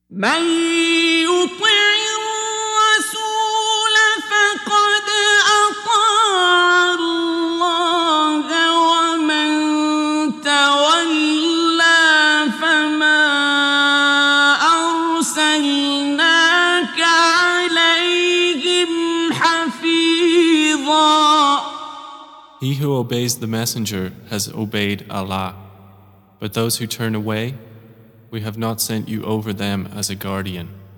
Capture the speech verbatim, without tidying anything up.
من يطع الرسول فقد أطاع الله ومن تولى فما أرسلناك عليهم حفيظا. He who obeys the messenger has obeyed Allah, but those who turn away, we have not sent you over them as a guardian.